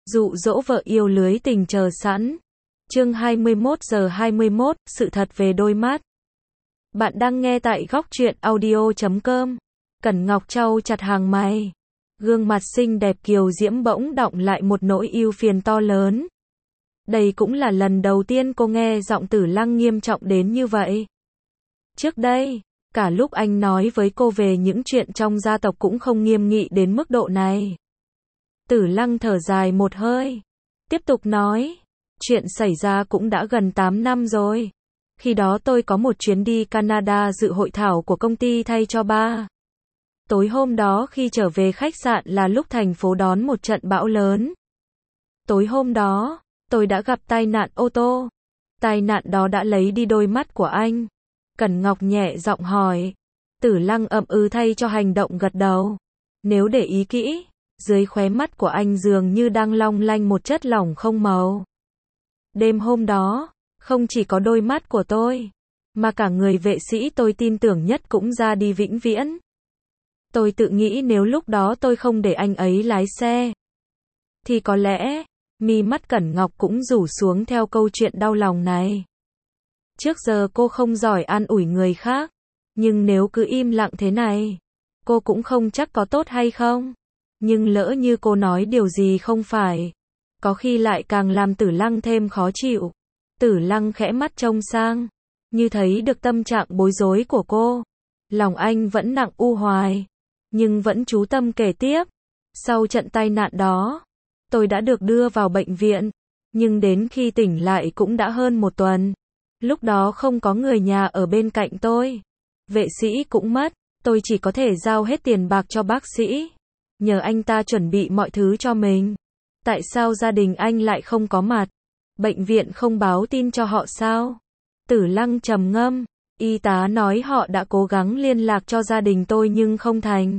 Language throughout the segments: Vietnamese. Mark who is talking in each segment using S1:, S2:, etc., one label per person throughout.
S1: Dụ dỗ vợ yêu lưới tình chờ sẵn. Chương 21:21, sự thật về đôi mắt. Bạn đang nghe tại góc truyện audio.com. Cẩn Ngọc trau chặt hàng mày. Gương mặt xinh đẹp kiều diễm bỗng đọng lại một nỗi ưu phiền to lớn. Đây cũng là lần đầu tiên cô nghe giọng Tử Lăng nghiêm trọng đến như vậy. Trước đây, cả lúc anh nói với cô về những chuyện trong gia tộc cũng không nghiêm nghị đến mức độ này. Tử Lăng thở dài một hơi, tiếp tục nói, chuyện xảy ra cũng đã gần 8 năm rồi. Khi đó tôi có một chuyến đi Canada dự hội thảo của công ty thay cho ba. Tối hôm đó khi trở về khách sạn là lúc thành phố đón một trận bão lớn. Tối hôm đó, tôi đã gặp tai nạn ô tô. Tai nạn đó đã lấy đi đôi mắt của anh. Cẩn Ngọc nhẹ giọng hỏi. Tử Lăng ậm ừ thay cho hành động gật đầu. Nếu để ý kỹ, dưới khóe mắt của anh dường như đang long lanh một chất lỏng không màu. Đêm hôm đó, không chỉ có đôi mắt của tôi, mà cả người vệ sĩ tôi tin tưởng nhất cũng ra đi vĩnh viễn. Tôi tự nghĩ nếu lúc đó tôi không để anh ấy lái xe, thì có lẽ, mi mắt Cẩn Ngọc cũng rủ xuống theo câu chuyện đau lòng này. Trước giờ cô không giỏi an ủi người khác, nhưng nếu cứ im lặng thế này, cô cũng không chắc có tốt hay không. Nhưng lỡ như cô nói điều gì không phải, có khi lại càng làm Tử Lăng thêm khó chịu. Tử Lăng khẽ mắt trông sang, như thấy được tâm trạng bối rối của cô. Lòng anh vẫn nặng u hoài, nhưng vẫn chú tâm kể tiếp. Sau trận tai nạn đó, tôi đã được đưa vào bệnh viện, nhưng đến khi tỉnh lại cũng đã hơn 1 tuần. Lúc đó không có người nhà ở bên cạnh tôi. Vệ sĩ cũng mất, tôi chỉ có thể giao hết tiền bạc cho bác sĩ, nhờ anh ta chuẩn bị mọi thứ cho mình. Tại sao gia đình anh lại không có mặt? Bệnh viện không báo tin cho họ sao? Tử Lăng trầm ngâm, y tá nói họ đã cố gắng liên lạc cho gia đình tôi nhưng không thành.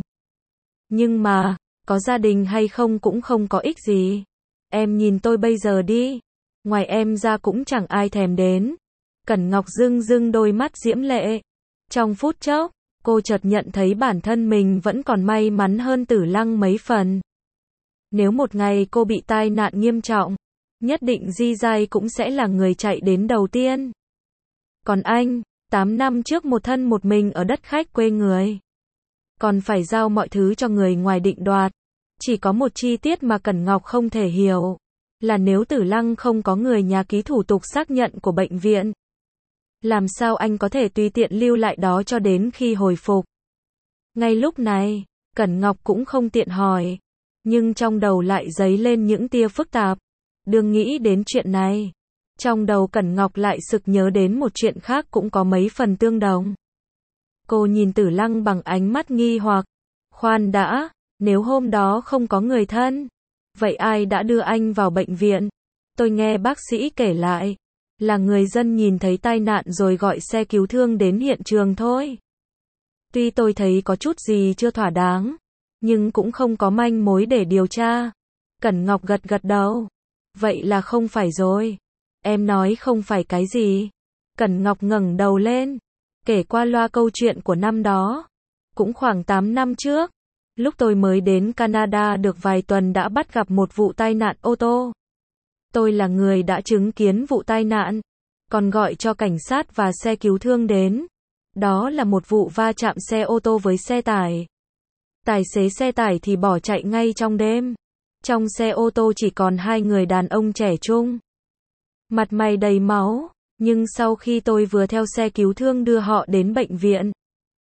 S1: Nhưng mà, có gia đình hay không cũng không có ích gì. Em nhìn tôi bây giờ đi, ngoài em ra cũng chẳng ai thèm đến. Cẩn Ngọc rưng rưng đôi mắt diễm lệ. Trong phút chốc, cô chợt nhận thấy bản thân mình vẫn còn may mắn hơn Tử Lăng mấy phần. Nếu một ngày cô bị tai nạn nghiêm trọng, nhất định Di Giai cũng sẽ là người chạy đến đầu tiên. Còn anh, 8 năm trước một thân một mình ở đất khách quê người, còn phải giao mọi thứ cho người ngoài định đoạt. Chỉ có một chi tiết mà Cẩn Ngọc không thể hiểu, là nếu Tử Lăng không có người nhà ký thủ tục xác nhận của bệnh viện, làm sao anh có thể tùy tiện lưu lại đó cho đến khi hồi phục. Ngay lúc này, Cẩn Ngọc cũng không tiện hỏi, nhưng trong đầu lại dấy lên những tia phức tạp. Đừng nghĩ đến chuyện này, trong đầu Cẩn Ngọc lại sực nhớ đến một chuyện khác cũng có mấy phần tương đồng. Cô nhìn Tử Lăng bằng ánh mắt nghi hoặc. Khoan đã, nếu hôm đó không có người thân, vậy ai đã đưa anh vào bệnh viện? Tôi nghe bác sĩ kể lại, là người dân nhìn thấy tai nạn rồi gọi xe cứu thương đến hiện trường thôi. Tuy tôi thấy có chút gì chưa thỏa đáng, nhưng cũng không có manh mối để điều tra. Cẩn Ngọc gật gật đầu. Vậy là không phải rồi. Em nói không phải cái gì? Cẩn Ngọc ngẩng đầu lên, kể qua loa câu chuyện của năm đó. Cũng khoảng 8 năm trước, lúc tôi mới đến Canada được vài tuần đã bắt gặp một vụ tai nạn ô tô. Tôi là người đã chứng kiến vụ tai nạn, còn gọi cho cảnh sát và xe cứu thương đến. Đó là một vụ va chạm xe ô tô với xe tải. Tài xế xe tải thì bỏ chạy ngay trong đêm. Trong xe ô tô chỉ còn 2 người đàn ông trẻ trung, mặt mày đầy máu, nhưng sau khi tôi vừa theo xe cứu thương đưa họ đến bệnh viện,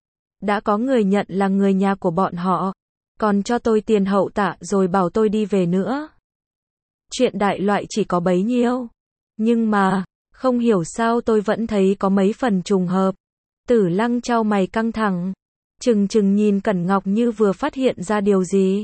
S1: đã có người nhận là người nhà của bọn họ, còn cho tôi tiền hậu tạ rồi bảo tôi đi về nữa. Chuyện đại loại chỉ có bấy nhiêu, nhưng mà, không hiểu sao tôi vẫn thấy có mấy phần trùng hợp. Tử Lăng chau mày căng thẳng, chừng nhìn Cẩn Ngọc như vừa phát hiện ra điều gì.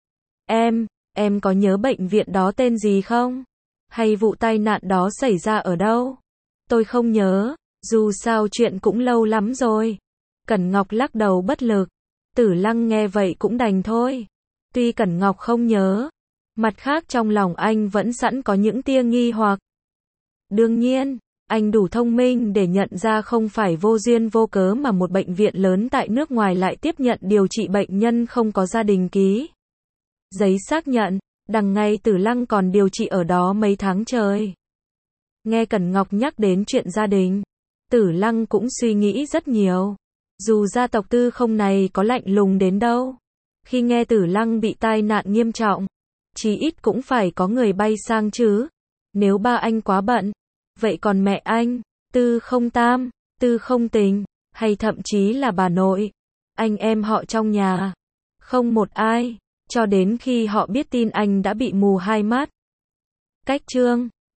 S1: Em có nhớ bệnh viện đó tên gì không? Hay vụ tai nạn đó xảy ra ở đâu? Tôi không nhớ, dù sao chuyện cũng lâu lắm rồi. Cẩn Ngọc lắc đầu bất lực. Tử Lăng nghe vậy cũng đành thôi. Tuy Cẩn Ngọc không nhớ, mặt khác trong lòng anh vẫn sẵn có những tia nghi hoặc. Đương nhiên, anh đủ thông minh để nhận ra không phải vô duyên vô cớ mà một bệnh viện lớn tại nước ngoài lại tiếp nhận điều trị bệnh nhân không có gia đình ký giấy xác nhận. Đằng ngày Tử Lăng còn điều trị ở đó mấy tháng trời. Nghe Cẩn Ngọc nhắc đến chuyện gia đình, Tử Lăng cũng suy nghĩ rất nhiều. Dù gia tộc Tư Không này có lạnh lùng đến đâu, khi nghe Tử Lăng bị tai nạn nghiêm trọng, chí ít cũng phải có người bay sang chứ. Nếu ba anh quá bận, vậy còn mẹ anh, Tư Không Tam, Tư Không Tình, hay thậm chí là bà nội, anh em họ trong nhà, không một ai, cho đến khi họ biết tin anh đã bị mù hai mắt. Cách chương